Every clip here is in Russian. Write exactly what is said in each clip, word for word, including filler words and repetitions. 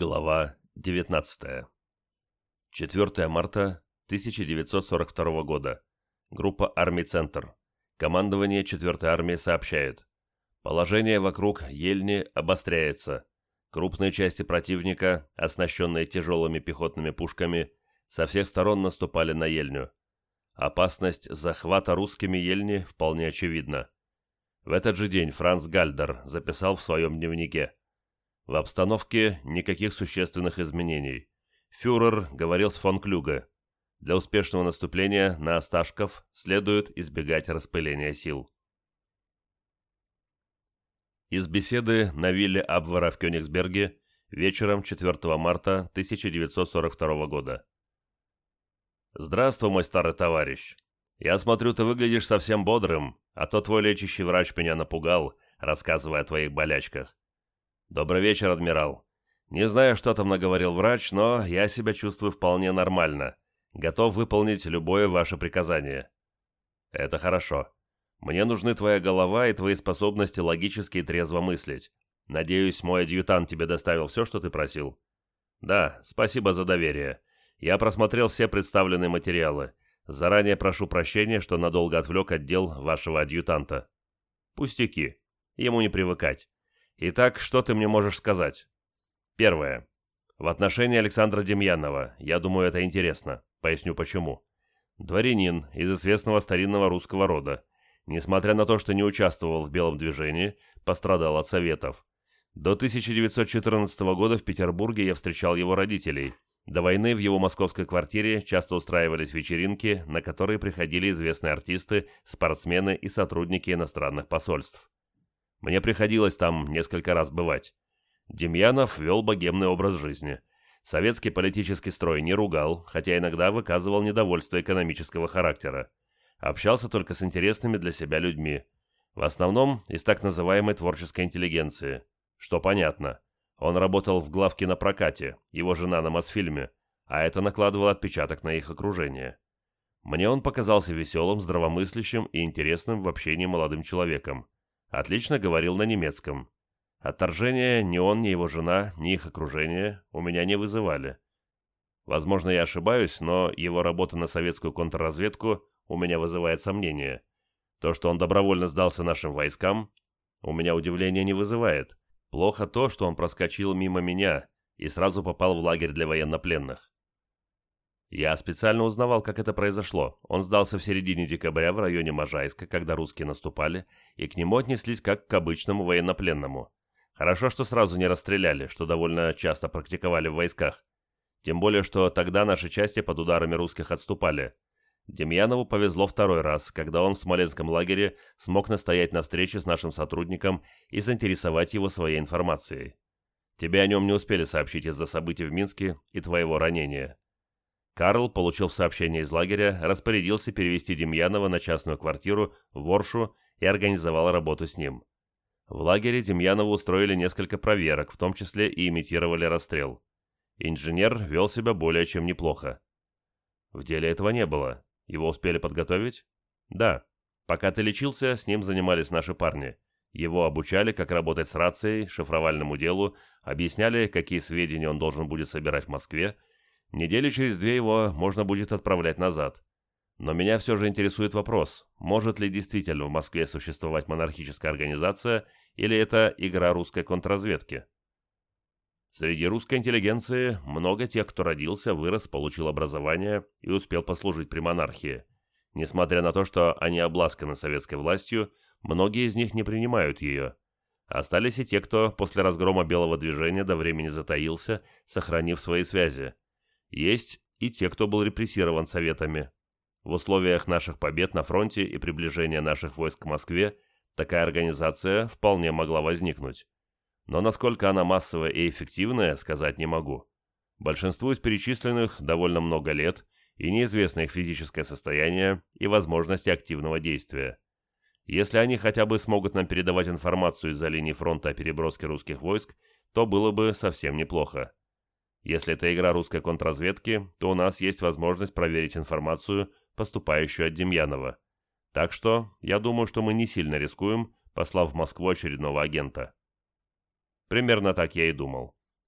Глава девятнадцатая. четвёртого марта тысяча девятьсот сорок второго года. Группа армий «Центр». Командование четвёртой армии сообщает. Положение вокруг Ельни обостряется. Крупные части противника, оснащенные тяжелыми пехотными пушками, со всех сторон наступали на Ельню. Опасность захвата русскими Ельни вполне очевидна. В этот же день Франц Гальдер записал в своем дневнике: в обстановке никаких существенных изменений. Фюрер говорил с фон Клюге. Для успешного наступления на Осташков следует избегать распыления сил. Из беседы на вилле Абвера в Кёнигсберге вечером четвёртого марта тысяча девятьсот сорок второго года. «Здравствуй, мой старый товарищ. Я смотрю, ты выглядишь совсем бодрым, а то твой лечащий врач меня напугал, рассказывая о твоих болячках. Добрый вечер, адмирал. Не знаю, что там наговорил врач, но я себя чувствую вполне нормально. Готов выполнить любое ваше приказание. Это хорошо. Мне нужны твоя голова и твои способности логически и трезво мыслить. Надеюсь, мой адъютант тебе доставил все, что ты просил? Да, спасибо за доверие. Я просмотрел все представленные материалы. Заранее прошу прощения, что надолго отвлек от дел вашего адъютанта. Пустяки. Ему не привыкать. Итак, что ты мне можешь сказать? Первое. В отношении Александра Демьянова. Я думаю, это интересно. Поясню почему. Дворянин из известного старинного русского рода. Несмотря на то, что не участвовал в белом движении, пострадал от советов. До тысяча девятьсот четырнадцатого года в Петербурге я встречал его родителей. До войны в его московской квартире часто устраивались вечеринки, на которые приходили известные артисты, спортсмены и сотрудники иностранных посольств. Мне приходилось там несколько раз бывать. Демьянов вел богемный образ жизни. Советский политический строй не ругал, хотя иногда выказывал недовольство экономического характера. Общался только с интересными для себя людьми. В основном из так называемой творческой интеллигенции. Что понятно. Он работал в главкинопрокате, его жена на Мосфильме, а это накладывало отпечаток на их окружение. Мне он показался веселым, здравомыслящим и интересным в общении молодым человеком. Отлично говорил на немецком. Отторжения ни он, ни его жена, ни их окружение у меня не вызывали. Возможно, я ошибаюсь, но его работа на советскую контрразведку у меня вызывает сомнения. То, что он добровольно сдался нашим войскам, у меня удивления не вызывает. Плохо то, что он проскочил мимо меня и сразу попал в лагерь для военнопленных. Я специально узнавал, как это произошло. Он сдался в середине декабря в районе Можайска, когда русские наступали, и к нему отнеслись как к обычному военнопленному. Хорошо, что сразу не расстреляли, что довольно часто практиковали в войсках. Тем более, что тогда наши части под ударами русских отступали. Демьянову повезло второй раз, когда он в Смоленском лагере смог настоять на встрече с нашим сотрудником и заинтересовать его своей информацией. Тебе о нем не успели сообщить из-за событий в Минске и твоего ранения. Карл, получив сообщение из лагеря, распорядился перевести Демьянова на частную квартиру в Воршу и организовал работу с ним. В лагере Демьянову устроили несколько проверок, в том числе и имитировали расстрел. Инженер вел себя более чем неплохо. В деле этого не было. Его успели подготовить? Да. Пока ты лечился, с ним занимались наши парни. Его обучали, как работать с рацией, шифровальному делу, объясняли, какие сведения он должен будет собирать в Москве. Недели через две его можно будет отправлять назад. Но меня все же интересует вопрос, может ли действительно в Москве существовать монархическая организация, или это игра русской контрразведки? Среди русской интеллигенции много тех, кто родился, вырос, получил образование и успел послужить при монархии. Несмотря на то, что они обласканы советской властью, многие из них не принимают ее. Остались и те, кто после разгрома белого движения до времени затаился, сохранив свои связи. Есть и те, кто был репрессирован советами. В условиях наших побед на фронте и приближения наших войск к Москве такая организация вполне могла возникнуть. Но насколько она массовая и эффективная, сказать не могу. Большинству из перечисленных довольно много лет, и неизвестно их физическое состояние и возможности активного действия. Если они хотя бы смогут нам передавать информацию из-за линии фронта о переброске русских войск, то было бы совсем неплохо. Если это игра русской контрразведки, то у нас есть возможность проверить информацию, поступающую от Демьянова. Так что, я думаю, что мы не сильно рискуем, послав в Москву очередного агента. Примерно так я и думал.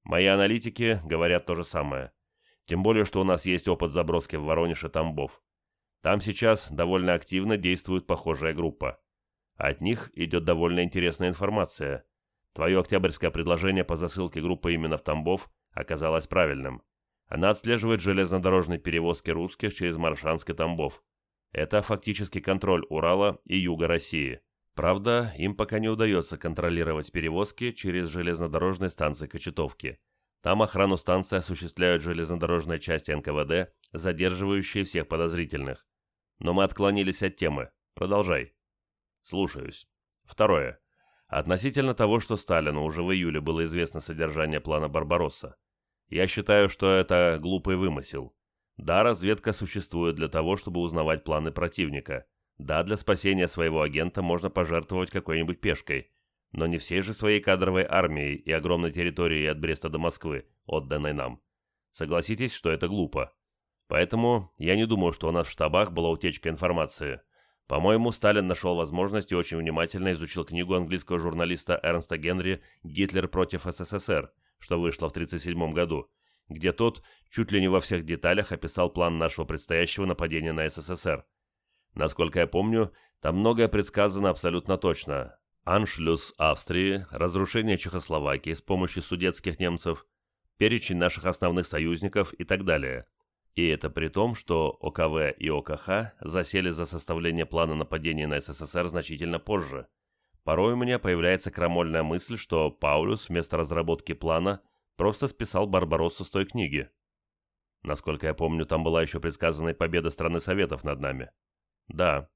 Мои аналитики говорят то же самое. Тем более, что у нас есть опыт заброски в Воронеж и Тамбов. Там сейчас довольно активно действует похожая группа. От них идет довольно интересная информация. Твое октябрьское предложение по засылке группы именно в Тамбов оказалось правильным. Она отслеживает железнодорожные перевозки русских через Моршанск и Тамбов. Это фактически контроль Урала и юга России. Правда, им пока не удается контролировать перевозки через железнодорожные станции Кочетовки. Там охрану станции осуществляют железнодорожные части эн ка вэ дэ, задерживающие всех подозрительных. Но мы отклонились от темы. Продолжай. Слушаюсь. Второе. Относительно того, что Сталину уже в июле было известно содержание плана «Барбаросса». Я считаю, что это глупый вымысел. Да, разведка существует для того, чтобы узнавать планы противника. Да, для спасения своего агента можно пожертвовать какой-нибудь пешкой, но не всей же своей кадровой армией и огромной территорией от Бреста до Москвы, отданной нам. Согласитесь, что это глупо. Поэтому я не думаю, что у нас в штабах была утечка информации. По-моему, Сталин нашел возможность и очень внимательно изучил книгу английского журналиста Эрнста Генри «Гитлер против эс эс эс эр», что вышло в тысяча девятьсот тридцать седьмом году, где тот чуть ли не во всех деталях описал план нашего предстоящего нападения на эс эс эс эр. Насколько я помню, там многое предсказано абсолютно точно. Аншлюс Австрии, разрушение Чехословакии с помощью судетских немцев, перечень наших основных союзников и так далее. И это при том, что о ка вэ и о ка ха засели за составление плана нападения на эс эс эс эр значительно позже. Порой у меня появляется крамольная мысль, что Паулюс вместо разработки плана просто списал Барбароссу с той книги. Насколько я помню, там была еще предсказана и победа страны Советов над нами. Да.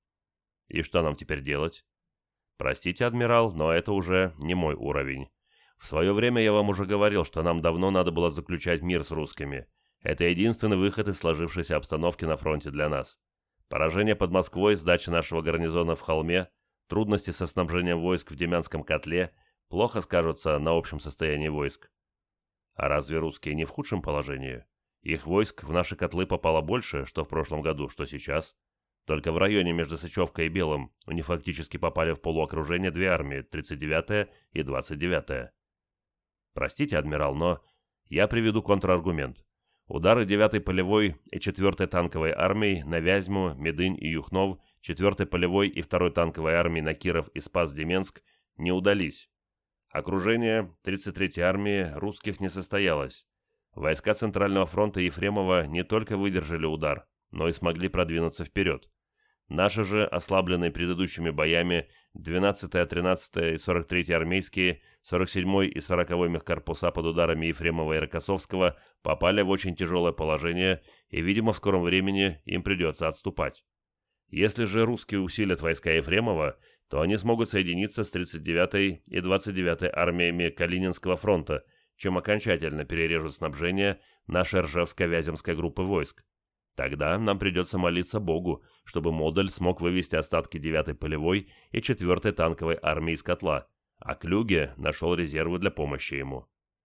И что нам теперь делать? Простите, адмирал, но это уже не мой уровень. В свое время я вам уже говорил, что нам давно надо было заключать мир с русскими. Это единственный выход из сложившейся обстановки на фронте для нас. Поражение под Москвой, сдача нашего гарнизона в Холме, трудности со снабжением войск в Демянском котле плохо скажутся на общем состоянии войск. А разве русские не в худшем положении? Их войск в наши котлы попало больше, что в прошлом году, что сейчас. Только в районе между Сычевкой и Белым у них фактически попали в полуокружение две армии, тридцать девятая и двадцать девятая. Простите, адмирал, но я приведу контраргумент. Удары девятой полевой и четвёртой танковой армий на Вязьму, Медынь и Юхнов, четвёртой полевой и второй танковой армии на Киров и Спас-Деменск не удались. Окружение тридцать третьей армии русских не состоялось. Войска Центрального фронта Ефремова не только выдержали удар, но и смогли продвинуться вперед. Наши же, ослабленные предыдущими боями, двенадцатая, тринадцатая и сорок третья армейские, сорок седьмой и сороковой мехкорпуса под ударами Ефремова и Рокоссовского попали в очень тяжелое положение, и, видимо, в скором времени им придется отступать. Если же русские усилят войска Ефремова, то они смогут соединиться с тридцать девятой и двадцать девятой армиями Калининского фронта, чем окончательно перережут снабжение нашей Ржевско-Вяземской группы войск. Тогда нам придется молиться Богу, чтобы Модель смог вывести остатки девятой полевой и четвёртой танковой армии из котла, а Клюге нашел резервы для помощи ему.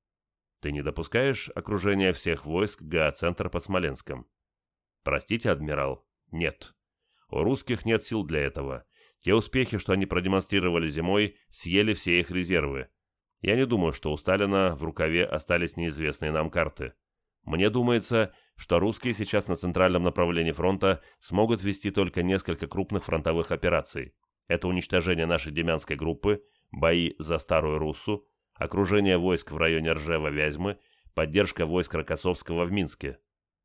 Ты не допускаешь окружения всех войск ГА-центра под Смоленском? Простите, адмирал, нет. У русских нет сил для этого. Те успехи, что они продемонстрировали зимой, съели все их резервы. Я не думаю, что у Сталина в рукаве остались неизвестные нам карты. Мне думается, что русские сейчас на центральном направлении фронта смогут вести только несколько крупных фронтовых операций. Это уничтожение нашей Демянской группы, бои за Старую Руссу, окружение войск в районе Ржева-Вязьмы, поддержка войск Рокоссовского в Минске.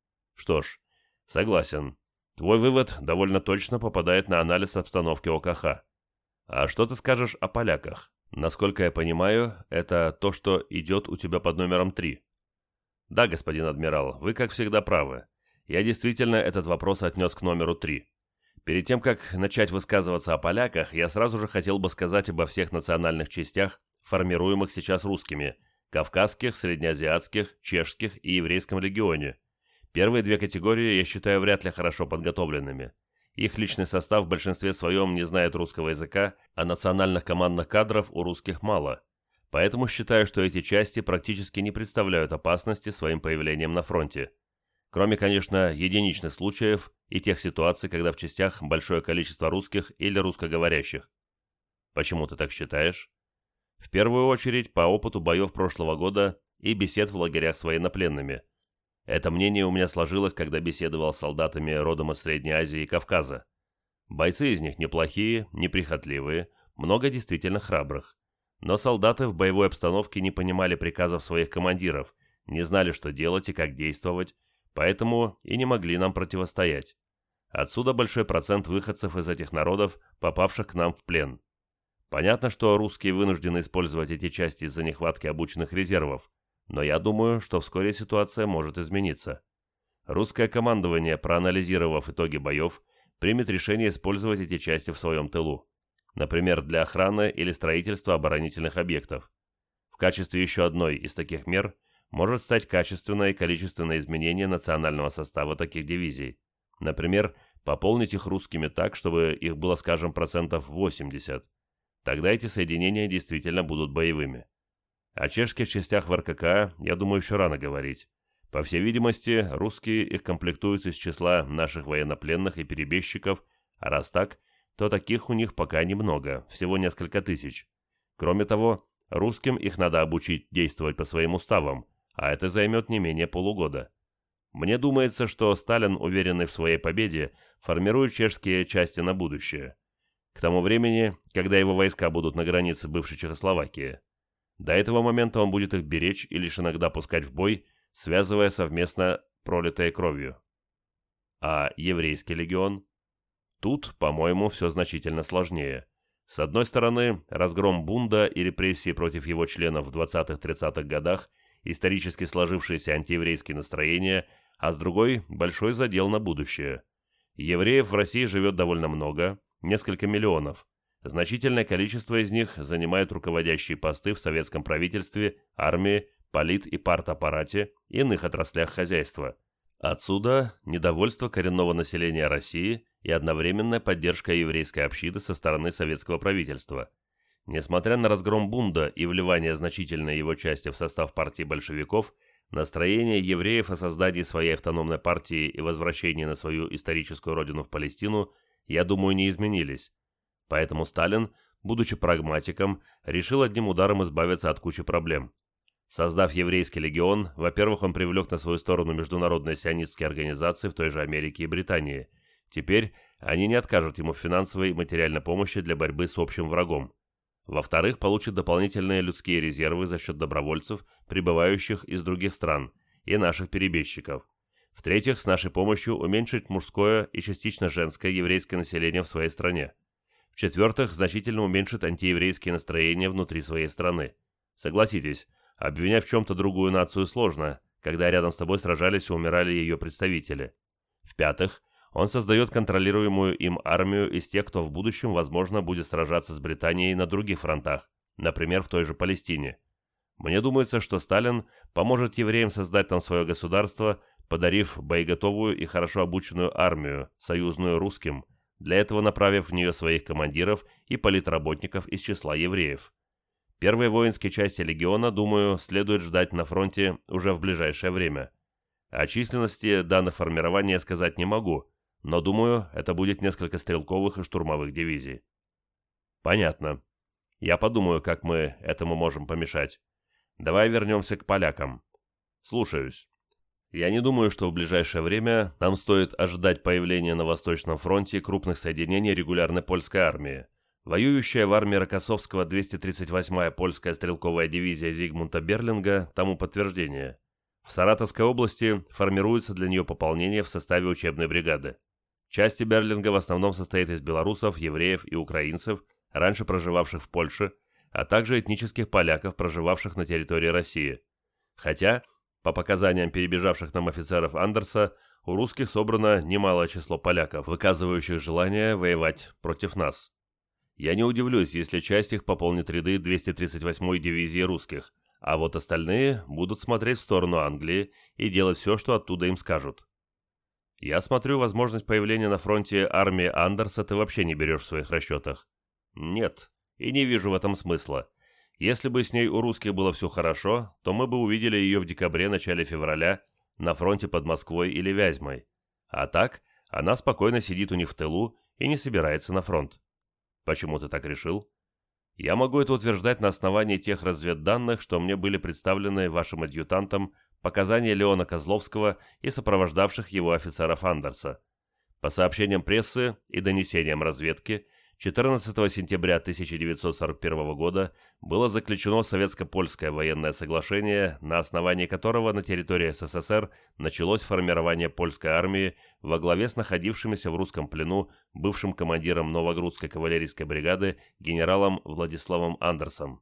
Что ж, согласен. Твой вывод довольно точно попадает на анализ обстановки о ка ха. А что ты скажешь о поляках? Насколько я понимаю, это то, что идет у тебя под номером три. Да, господин адмирал, вы, как всегда, правы. Я действительно этот вопрос отнес к номеру три. Перед тем, как начать высказываться о поляках, я сразу же хотел бы сказать обо всех национальных частях, формируемых сейчас русскими – кавказских, среднеазиатских, чешских и еврейском легионе. Первые две категории я считаю вряд ли хорошо подготовленными. Их личный состав в большинстве своем не знает русского языка, а национальных командных кадров у русских мало. Поэтому считаю, что эти части практически не представляют опасности своим появлением на фронте. Кроме, конечно, единичных случаев и тех ситуаций, когда в частях большое количество русских или русскоговорящих. Почему ты так считаешь? В первую очередь, по опыту боев прошлого года, и бесед в лагерях с военнопленными. Это мнение у меня сложилось, когда беседовал с солдатами родом из Средней Азии и Кавказа. Бойцы из них неплохие, неприхотливые, много действительно храбрых. Но солдаты в боевой обстановке не понимали приказов своих командиров, не знали, что делать и как действовать, поэтому и не могли нам противостоять. Отсюда большой процент выходцев из этих народов, попавших к нам в плен. Понятно, что русские вынуждены использовать эти части из-за нехватки обученных резервов, но я думаю, что вскоре ситуация может измениться. Русское командование, проанализировав итоги боев, примет решение использовать эти части в своем тылу, например, для охраны или строительства оборонительных объектов. В качестве еще одной из таких мер может стать качественное и количественное изменение национального состава таких дивизий. Например, пополнить их русскими так, чтобы их было, скажем, процентов восемьдесят. Тогда эти соединения действительно будут боевыми. О чешских частях в эр ка ка а, я думаю, еще рано говорить. По всей видимости, русские их комплектуют из числа наших военнопленных и перебежчиков, а раз так, то таких у них пока немного, всего несколько тысяч. Кроме того, русским их надо обучить действовать по своим уставам, а это займет не менее полугода. Мне думается, что Сталин, уверенный в своей победе, формирует чешские части на будущее. К тому времени, когда его войска будут на границе бывшей Чехословакии. До этого момента он будет их беречь и лишь иногда пускать в бой, связывая совместно пролитой кровью. А еврейский легион? Тут, по-моему, все значительно сложнее. С одной стороны, разгром бунда и репрессии против его членов в двадцатых-тридцатых годах, исторически сложившиеся антиеврейские настроения, а с другой – большой задел на будущее. Евреев в России живет довольно много, несколько миллионов. Значительное количество из них занимают руководящие посты в советском правительстве, армии, полит- и партаппарате и иных отраслях хозяйства. Отсюда недовольство коренного населения России и одновременная поддержка еврейской общины со стороны советского правительства. Несмотря на разгром бунда и вливание значительной его части в состав партии большевиков, настроение евреев о создании своей автономной партии и возвращении на свою историческую родину в Палестину, я думаю, не изменились. Поэтому Сталин, будучи прагматиком, решил одним ударом избавиться от кучи проблем. Создав еврейский легион, во-первых, он привлек на свою сторону международные сионистские организации в той же Америке и Британии. Теперь они не откажут ему в финансовой и материальной помощи для борьбы с общим врагом. Во-вторых, получит дополнительные людские резервы за счет добровольцев, прибывающих из других стран, и наших перебежчиков. В-третьих, с нашей помощью уменьшить мужское и частично женское еврейское население в своей стране. В-четвертых, значительно уменьшит антиеврейские настроения внутри своей страны. Согласитесь, обвинять в чем-то другую нацию сложно, когда рядом с тобой сражались и умирали ее представители. В-пятых, он создает контролируемую им армию из тех, кто в будущем, возможно, будет сражаться с Британией на других фронтах, например, в той же Палестине. Мне думается, что Сталин поможет евреям создать там свое государство, подарив боеготовую и хорошо обученную армию, союзную русским, для этого направив в нее своих командиров и политработников из числа евреев. Первые воинские части легиона, думаю, следует ждать на фронте уже в ближайшее время. О численности данных формирования сказать не могу, но, думаю, это будет несколько стрелковых и штурмовых дивизий. Понятно. Я подумаю, как мы этому можем помешать. Давай вернемся к полякам. Слушаюсь. Я не думаю, что в ближайшее время нам стоит ожидать появления на Восточном фронте крупных соединений регулярной польской армии. Воюющая в армии Рокоссовского двести тридцать восьмая польская стрелковая дивизия Зигмунта Берлинга тому подтверждение. В Саратовской области формируется для нее пополнение в составе учебной бригады. Части Берлинга в основном состоит из белорусов, евреев и украинцев, раньше проживавших в Польше, а также этнических поляков, проживавших на территории России. Хотя, по показаниям перебежавших нам офицеров Андерса, у русских собрано немалое число поляков, выказывающих желание воевать против нас. Я не удивлюсь, если часть их пополнит ряды двести тридцать восьмой дивизии русских, а вот остальные будут смотреть в сторону Англии и делать все, что оттуда им скажут. Я смотрю, возможность появления на фронте армии Андерса ты вообще не берешь в своих расчетах. Нет, и не вижу в этом смысла. Если бы с ней у русских было все хорошо, то мы бы увидели ее в декабре-начале февраля на фронте под Москвой или Вязьмой. А так, она спокойно сидит у них в тылу и не собирается на фронт. Почему ты так решил? Я могу это утверждать на основании тех разведданных, что мне были представлены вашим адъютантом, показания Леона Козловского и сопровождавших его офицеров Андерса. По сообщениям прессы и донесениям разведки, четырнадцатого сентября тысяча девятьсот сорок первого года было заключено советско-польское военное соглашение, на основании которого на территории СССР началось формирование польской армии во главе с находившимся в русском плену бывшим командиром Новогрудской кавалерийской бригады генералом Владиславом Андерсом.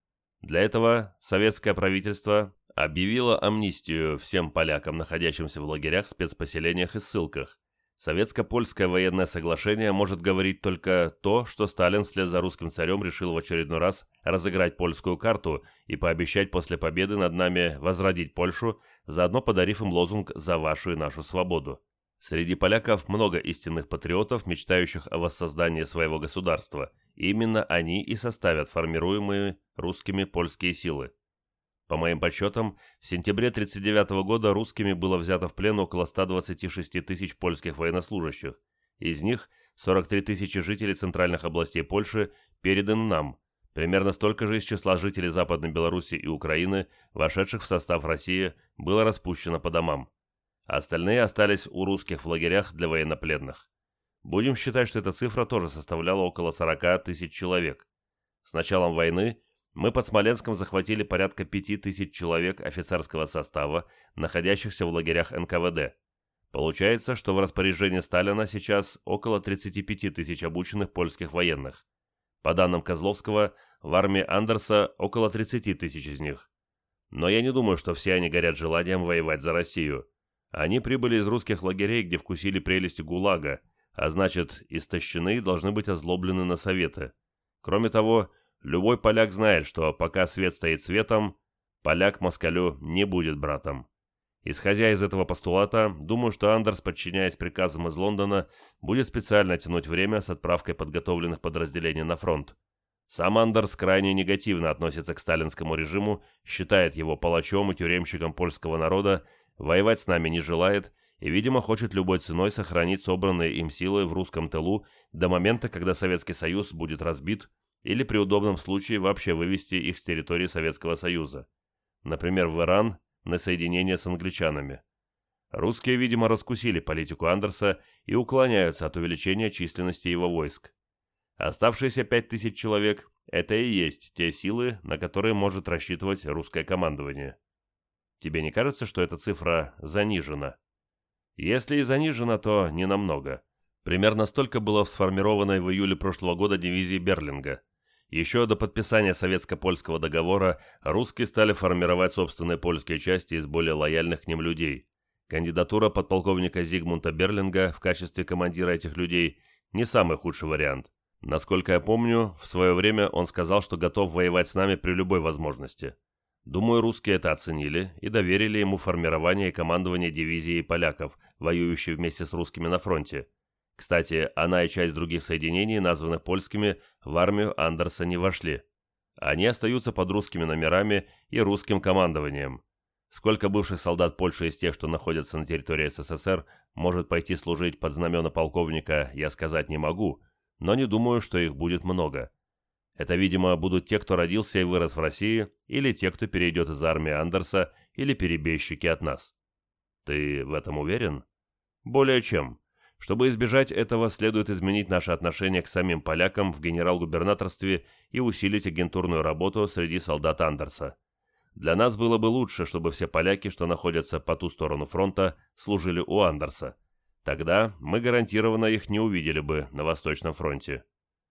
Для этого советское правительство объявило амнистию всем полякам, находящимся в лагерях, спецпоселениях и ссылках. Советско-польское военное соглашение может говорить только то, что Сталин вслед за русским царем решил в очередной раз разыграть польскую карту и пообещать после победы над нами возродить Польшу, заодно подарив им лозунг «За вашу и нашу свободу». Среди поляков много истинных патриотов, мечтающих о воссоздании своего государства, и именно они и составят формируемые русскими польские силы. По моим подсчетам, в сентябре тысяча девятьсот тридцать девятого года русскими было взято в плен около ста двадцати шести тысяч польских военнослужащих. Из них сорок три тысячи жителей центральных областей Польши переданы нам, примерно столько же из числа жителей Западной Беларуси и Украины, вошедших в состав России, было распущено по домам. Остальные остались у русских в лагерях для военнопленных. Будем считать, что эта цифра тоже составляла около сорока тысяч человек. С началом войны мы под Смоленском захватили порядка пяти тысяч человек офицерского состава, находящихся в лагерях эн ка вэ дэ. Получается, что в распоряжении Сталина сейчас около тридцати пяти тысяч обученных польских военных. По данным Козловского, в армии Андерса около тридцати тысяч из них. Но я не думаю, что все они горят желанием воевать за Россию. Они прибыли из русских лагерей, где вкусили прелести ГУЛАГа, а значит, истощены и должны быть озлоблены на советы. Кроме того, любой поляк знает, что пока свет стоит светом, поляк москалю не будет братом. Исходя из этого постулата, думаю, что Андерс, подчиняясь приказам из Лондона, будет специально тянуть время с отправкой подготовленных подразделений на фронт. Сам Андерс крайне негативно относится к сталинскому режиму, считает его палачом и тюремщиком польского народа, воевать с нами не желает и, видимо, хочет любой ценой сохранить собранные им силы в русском тылу до момента, когда Советский Союз будет разбит, или при удобном случае вообще вывести их с территории Советского Союза, например, в Иран на соединение с англичанами. Русские, видимо, раскусили политику Андерса и уклоняются от увеличения численности его войск. Оставшиеся пять тысяч человек – это и есть те силы, на которые может рассчитывать русское командование. Тебе не кажется, что эта цифра занижена? Если и занижена, то не намного. Примерно столько было в сформированной в июле прошлого года дивизии Берлинга. Еще до подписания советско-польского договора русские стали формировать собственные польские части из более лояльных к ним людей. Кандидатура подполковника Зигмунда Берлинга в качестве командира этих людей не самый худший вариант. Насколько я помню, в свое время он сказал, что готов воевать с нами при любой возможности. Думаю, русские это оценили и доверили ему формирование и командование дивизией поляков, воюющей вместе с русскими на фронте. Кстати, она и часть других соединений, названных польскими, в армию Андерса не вошли. Они остаются под русскими номерами и русским командованием. Сколько бывших солдат Польши из тех, что находятся на территории эс эс эс эр, может пойти служить под знамена полковника, я сказать не могу, но не думаю, что их будет много. Это, видимо, будут те, кто родился и вырос в России, или те, кто перейдет из армии Андерса, или перебежчики от нас. Ты в этом уверен? Более чем. Чтобы избежать этого, следует изменить наше отношение к самим полякам в генерал-губернаторстве и усилить агентурную работу среди солдат Андерса. Для нас было бы лучше, чтобы все поляки, что находятся по ту сторону фронта, служили у Андерса. Тогда мы гарантированно их не увидели бы на Восточном фронте.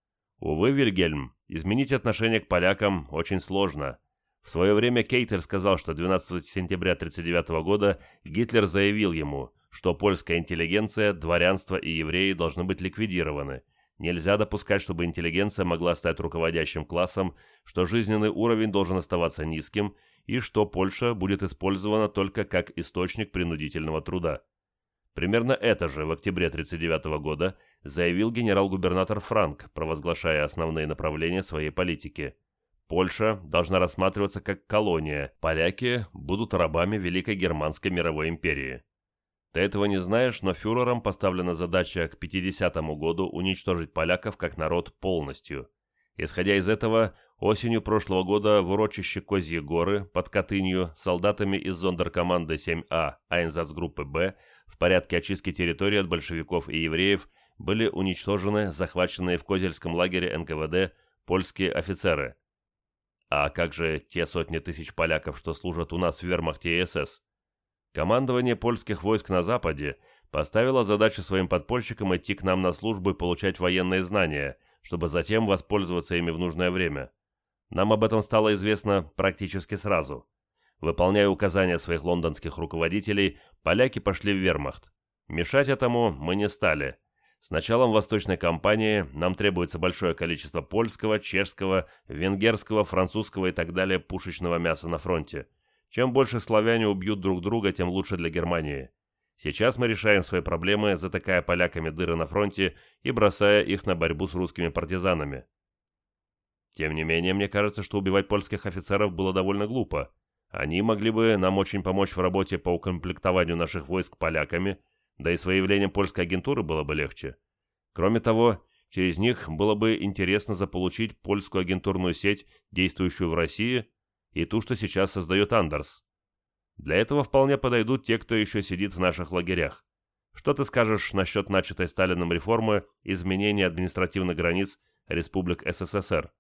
Увы, Вильгельм, изменить отношение к полякам очень сложно. В свое время Кейтель сказал, что двенадцатого сентября тысяча девятьсот тридцать девятого года Гитлер заявил ему, что польская интеллигенция, дворянство и евреи должны быть ликвидированы. Нельзя допускать, чтобы интеллигенция могла стать руководящим классом, что жизненный уровень должен оставаться низким и что Польша будет использована только как источник принудительного труда. Примерно это же в октябре тысяча девятьсот тридцать девятого года заявил генерал-губернатор Франк, провозглашая основные направления своей политики. Польша должна рассматриваться как колония, поляки будут рабами Великой Германской мировой империи. Ты этого не знаешь, но фюрером поставлена задача к пятидесятому году уничтожить поляков как народ полностью. Исходя из этого, осенью прошлого года в урочище Козьи горы под Катынью солдатами из зондеркоманды семь А Айнзацгруппы Б в порядке очистки территории от большевиков и евреев были уничтожены захваченные в Козельском лагере эн ка вэ дэ польские офицеры. А как же те сотни тысяч поляков, что служат у нас в вермахте и эс эс? Командование польских войск на Западе поставило задачу своим подпольщикам идти к нам на службу и получать военные знания, чтобы затем воспользоваться ими в нужное время. Нам об этом стало известно практически сразу. Выполняя указания своих лондонских руководителей, поляки пошли в вермахт. Мешать этому мы не стали. С началом Восточной кампании нам требуется большое количество польского, чешского, венгерского, французского и так далее пушечного мяса на фронте. Чем больше славяне убьют друг друга, тем лучше для Германии. Сейчас мы решаем свои проблемы, затыкая поляками дыры на фронте и бросая их на борьбу с русскими партизанами. Тем не менее, мне кажется, что убивать польских офицеров было довольно глупо. Они могли бы нам очень помочь в работе по укомплектованию наших войск поляками, да и с выявлением польской агентуры было бы легче. Кроме того, через них было бы интересно заполучить польскую агентурную сеть, действующую в России, и ту, что сейчас создает Андерс. Для этого вполне подойдут те, кто еще сидит в наших лагерях. Что ты скажешь насчет начатой Сталином реформы изменения административных границ республик эс эс эс эр?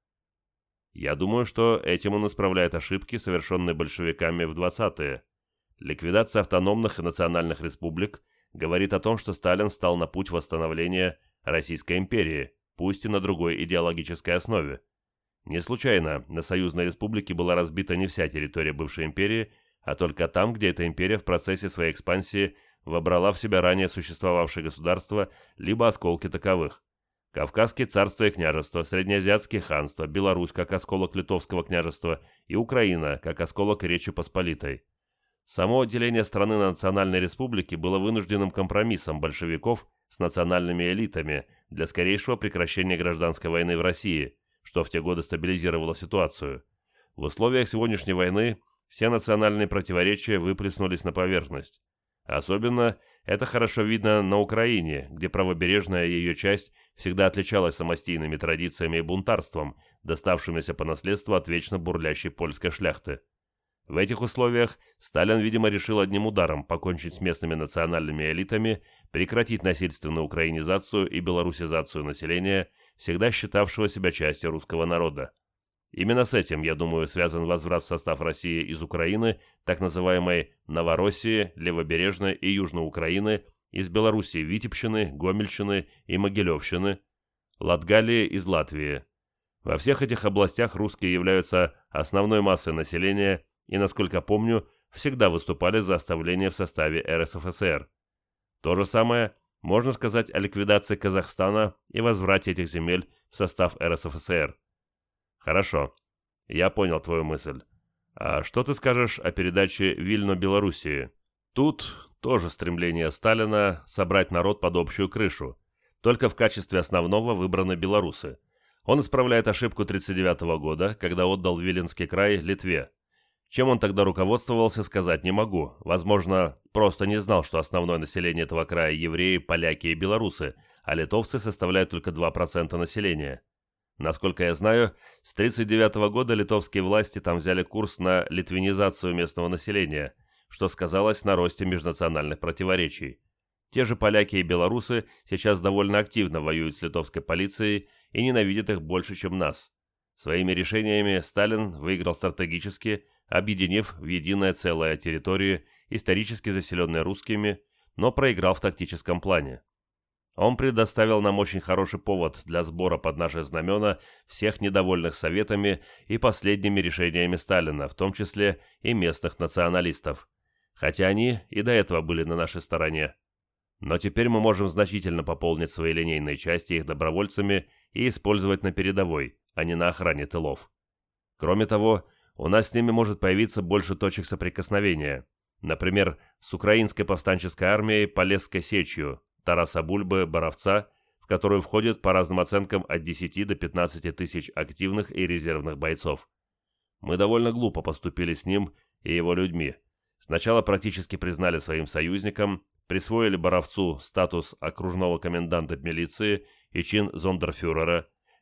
Я думаю, что этим он исправляет ошибки, совершенные большевиками в двадцатые. Ликвидация автономных и национальных республик говорит о том, что Сталин встал на путь восстановления Российской империи, пусть и на другой идеологической основе. Не случайно на союзной республике была разбита не вся территория бывшей империи, а только там, где эта империя в процессе своей экспансии вобрала в себя ранее существовавшие государства, либо осколки таковых. Кавказские царства и княжества, Среднеазиатские ханства, Беларусь как осколок Литовского княжества и Украина как осколок Речи Посполитой. Само отделение страны на национальные республики было вынужденным компромиссом большевиков с национальными элитами для скорейшего прекращения гражданской войны в России, что в те годы стабилизировало ситуацию. В условиях сегодняшней войны все национальные противоречия выплеснулись на поверхность. Особенно это хорошо видно на Украине, где правобережная ее часть всегда отличалась самостийными традициями и бунтарством, доставшимися по наследству от вечно бурлящей польской шляхты. В этих условиях Сталин, видимо, решил одним ударом покончить с местными национальными элитами, прекратить насильственную украинизацию и белорусизацию населения, всегда считавшего себя частью русского народа. Именно с этим, я думаю, связан возврат в состав России из Украины, так называемой Новороссии, Левобережной и Южной Украины, из Белоруссии Витебщины, Гомельщины и Могилевщины, Латгалии из Латвии. Во всех этих областях русские являются основной массой населения и, насколько помню, всегда выступали за оставление в составе эр эс эф эс эр. То же самое можно сказать о ликвидации Казахстана и возврате этих земель в состав эр эс эф эс эр. Хорошо, я понял твою мысль. А что ты скажешь о передаче Вильно Белоруссии? Тут тоже стремление Сталина собрать народ под общую крышу. Только в качестве основного выбраны белорусы. Он исправляет ошибку тридцать девятого года, когда отдал Виленский край Литве. Чем он тогда руководствовался, сказать не могу. Возможно, просто не знал, что основное население этого края – евреи, поляки и белорусы, а литовцы составляют только два процента населения. Насколько я знаю, с тридцать девятого года литовские власти там взяли курс на литвинизацию местного населения, что сказалось на росте межнациональных противоречий. Те же поляки и белорусы сейчас довольно активно воюют с литовской полицией и ненавидят их больше, чем нас. Своими решениями Сталин выиграл стратегически, объединив в единое целое территории, исторически заселенные русскими, но проиграл в тактическом плане. Он предоставил нам очень хороший повод для сбора под наши знамена всех недовольных советами и последними решениями Сталина, в том числе и местных националистов. Хотя они и до этого были на нашей стороне. Но теперь мы можем значительно пополнить свои линейные части их добровольцами и использовать на передовой, а не на охране тылов. Кроме того, у нас с ними может появиться больше точек соприкосновения. Например, с украинской повстанческой армией Полесской сечью, Тараса Бульбы, Боровца, в которую входит по разным оценкам от десяти до пятнадцати тысяч активных и резервных бойцов. Мы довольно глупо поступили с ним и его людьми. Сначала практически признали своим союзником, присвоили Боровцу статус окружного коменданта милиции и чин зондерфюрера,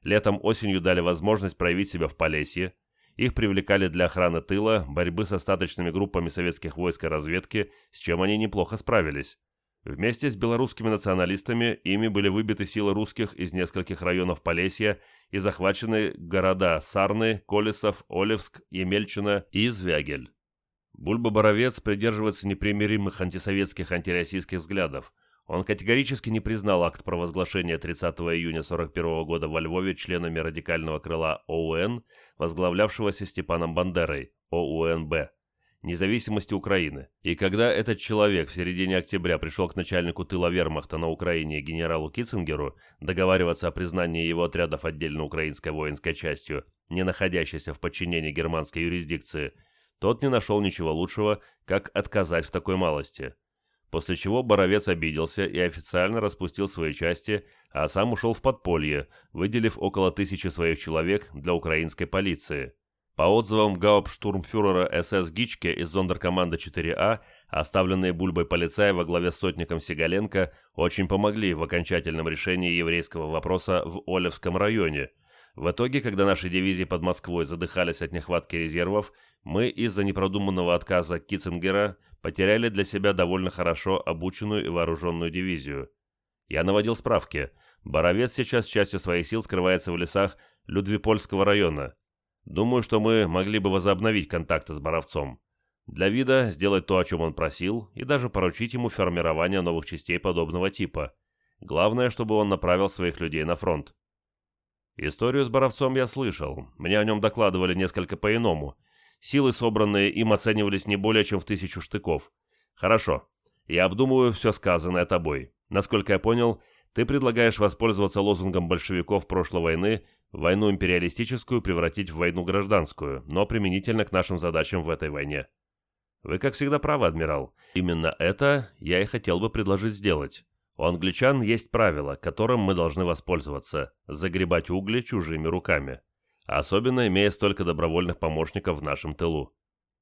Летом-осенью дали возможность проявить себя в Полесье. Их привлекали для охраны тыла, борьбы с остаточными группами советских войск и разведки, с чем они неплохо справились. Вместе с белорусскими националистами ими были выбиты силы русских из нескольких районов Полесья и захвачены города Сарны, Колесов, Олевск, Емельчино и Звягель. Бульба-Боровец придерживается непримиримых антисоветских антироссийских взглядов. Он категорически не признал акт провозглашения тридцатого июня сорок первого года во Львове членами радикального крыла ОУН, возглавлявшегося Степаном Бандерой, ОУН-Б, независимости Украины. И когда этот человек в середине октября пришел к начальнику тыла вермахта на Украине генералу Кицингеру договариваться о признании его отрядов отдельно украинской воинской частью, не находящейся в подчинении германской юрисдикции, тот не нашел ничего лучшего, как отказать в такой малости. После чего Боровец обиделся и официально распустил свои части, а сам ушел в подполье, выделив около тысячи своих человек для украинской полиции. По отзывам гауптштурмфюрера СС Гичке из зондеркоманды четыре А, оставленные Бульбой полицаи во главе с сотником Сигаленко очень помогли в окончательном решении еврейского вопроса в Олевском районе. В итоге, когда наши дивизии под Москвой задыхались от нехватки резервов, мы из-за непродуманного отказа Кицингера потеряли для себя довольно хорошо обученную и вооруженную дивизию. Я наводил справки. Боровец сейчас частью своих сил скрывается в лесах Людвипольского района. Думаю, что мы могли бы возобновить контакты с Боровцом. Для вида сделать то, о чем он просил, и даже поручить ему формирование новых частей подобного типа. Главное, чтобы он направил своих людей на фронт. Историю с Боровцом я слышал. Мне о нем докладывали несколько по-иному. Силы, собранные им, оценивались не более чем в тысячу штыков. Хорошо. Я обдумываю все сказанное тобой. Насколько я понял, ты предлагаешь воспользоваться лозунгом большевиков прошлой войны, войну империалистическую превратить в войну гражданскую, но применительно к нашим задачам в этой войне. Вы, как всегда, правы, адмирал. Именно это я и хотел бы предложить сделать. У англичан есть правило, которым мы должны воспользоваться – загребать угли чужими руками. Особенно имея столько добровольных помощников в нашем тылу.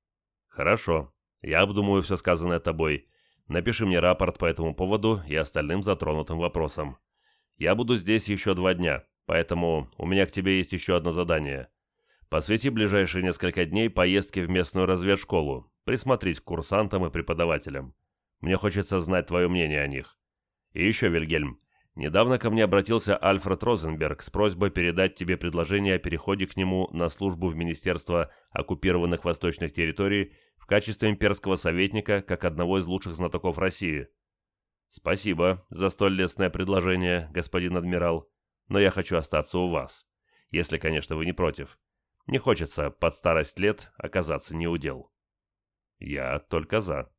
Хорошо. Я обдумаю все сказанное тобой. Напиши мне рапорт по этому поводу и остальным затронутым вопросам. Я буду здесь еще два дня, поэтому у меня к тебе есть еще одно задание. Посвяти ближайшие несколько дней поездке в местную разведшколу, присмотрись к курсантам и преподавателям. Мне хочется знать твое мнение о них. И еще, Вильгельм, недавно ко мне обратился Альфред Розенберг с просьбой передать тебе предложение о переходе к нему на службу в Министерство оккупированных восточных территорий в качестве имперского советника как одного из лучших знатоков России. Спасибо за столь лестное предложение, господин адмирал, но я хочу остаться у вас, если, конечно, вы не против. Не хочется под старость лет оказаться неудел. Я только за.